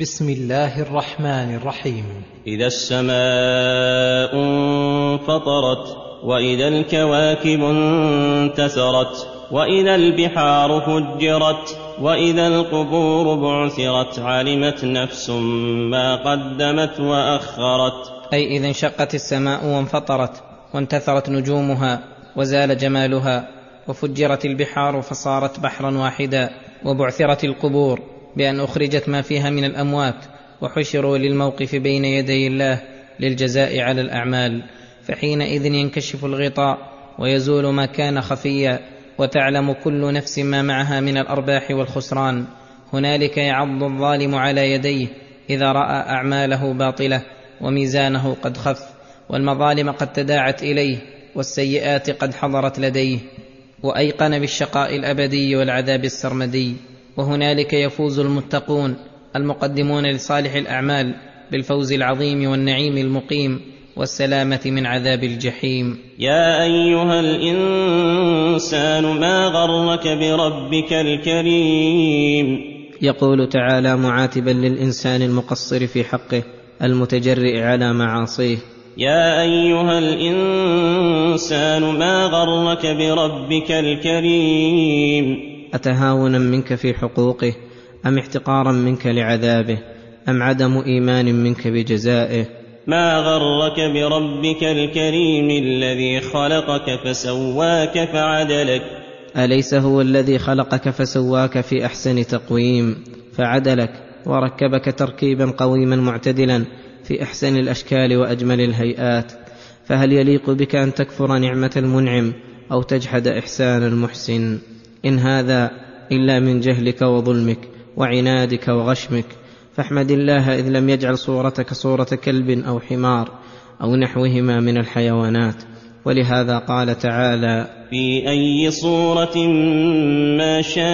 بسم الله الرحمن الرحيم. إذا السماء انفطرت، وإذا الكواكب انتثرت، وإذا البحار فجرت، وإذا القبور بعثرت، علمت نفس ما قدمت وأخرت. أي إذا انشقت السماء وانفطرت وانتثرت نجومها وزال جمالها، وفجرت البحار فصارت بحرا واحدا، وبعثرت القبور بأن أخرجت ما فيها من الأموات، وحشروا للموقف بين يدي الله للجزاء على الأعمال، فحينئذ ينكشف الغطاء ويزول ما كان خفيا، وتعلم كل نفس ما معها من الأرباح والخسران. هنالك يعض الظالم على يديه إذا رأى أعماله باطلة وميزانه قد خف، والمظالم قد تداعت إليه، والسيئات قد حضرت لديه، وأيقن بالشقاء الأبدي والعذاب السرمدي. وهنالك يفوز المتقون المقدمون لصالح الأعمال بالفوز العظيم والنعيم المقيم والسلامة من عذاب الجحيم. يا أيها الإنسان ما غرك بربك الكريم. يقول تعالى معاتبا للإنسان المقصر في حقه المتجرئ على معاصيه: يا أيها الإنسان ما غرك بربك الكريم. أتهاونا منك في حقوقه، أم احتقارا منك لعذابه، أم عدم إيمان منك بجزائه؟ ما غرك بربك الكريم الذي خلقك فسواك فعدلك. أليس هو الذي خلقك فسواك في أحسن تقويم فعدلك، وركبك تركيبا قويما معتدلا في أحسن الأشكال وأجمل الهيئات؟ فهل يليق بك أن تكفر نعمة المنعم أو تجحد إحسان المحسن؟ إن هذا إلا من جهلك وظلمك وعنادك وغشمك، فاحمد الله إذ لم يجعل صورتك صورة كلب أو حمار أو نحوهما من الحيوانات. ولهذا قال تعالى: في أي صورة ما شاء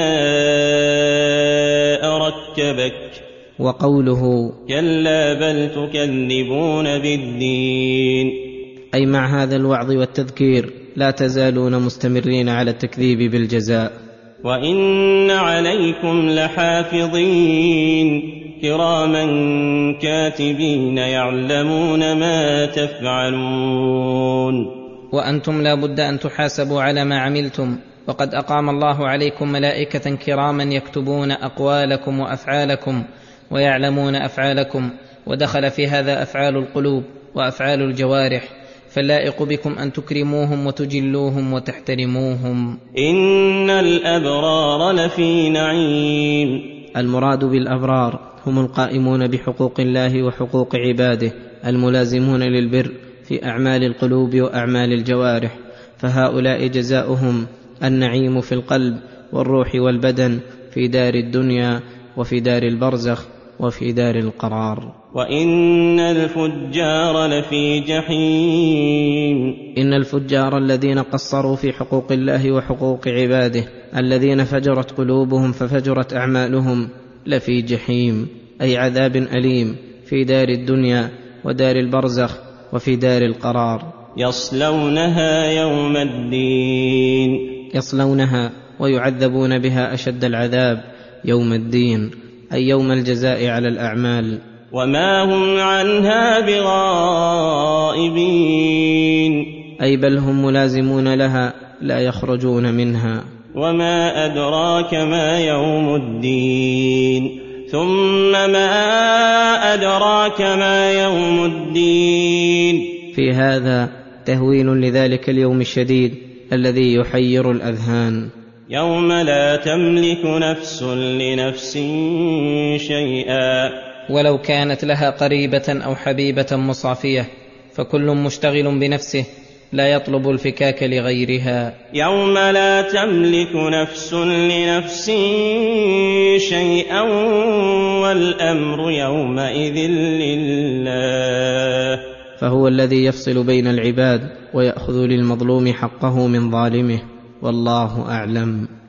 ركبك. وقوله: كلا بل تكذبون بالدين. أي مع هذا الوعظ والتذكير لا تزالون مستمرين على التكذيب بالجزاء. وإن عليكم لحافظين كراما كاتبين يعلمون ما تفعلون. وأنتم لا بد أن تحاسبوا على ما عملتم، وقد أقام الله عليكم ملائكة كراما يكتبون أقوالكم وأفعالكم ويعلمون أفعالكم، ودخل في هذا أفعال القلوب وأفعال الجوارح، فاللائق بكم أن تكرموهم وتجلوهم وتحترموهم. إن الأبرار لفي نعيم. المراد بالأبرار هم القائمون بحقوق الله وحقوق عباده، الملازمون للبر في أعمال القلوب وأعمال الجوارح، فهؤلاء جزاؤهم النعيم في القلب والروح والبدن في دار الدنيا وفي دار البرزخ وفي دار القرار. وإن الفجار لفي جحيم. إن الفجار الذين قصروا في حقوق الله وحقوق عباده، الذين فجرت قلوبهم ففجرت أعمالهم، لفي جحيم، أي عذاب أليم في دار الدنيا ودار البرزخ وفي دار القرار. يصلونها يوم الدين. يصلونها ويعذبون بها أشد العذاب يوم الدين، أي يوم الجزاء على الأعمال. وما هم عنها بغائبين. أي بل هم ملازمون لها لا يخرجون منها. وما أدراك ما يوم الدين. ثم ما أدراك ما يوم الدين. في هذا تهويل لذلك اليوم الشديد الذي يحير الأذهان. يوم لا تملك نفس لنفس شيئا، ولو كانت لها قريبة أو حبيبة مصافية، فكل مشتغل بنفسه لا يطلب الفكاك لغيرها. يوم لا تملك نفس لنفس شيئا والأمر يومئذ لله. فهو الذي يفصل بين العباد ويأخذ للمظلوم حقه من ظالمه، والله أعلم.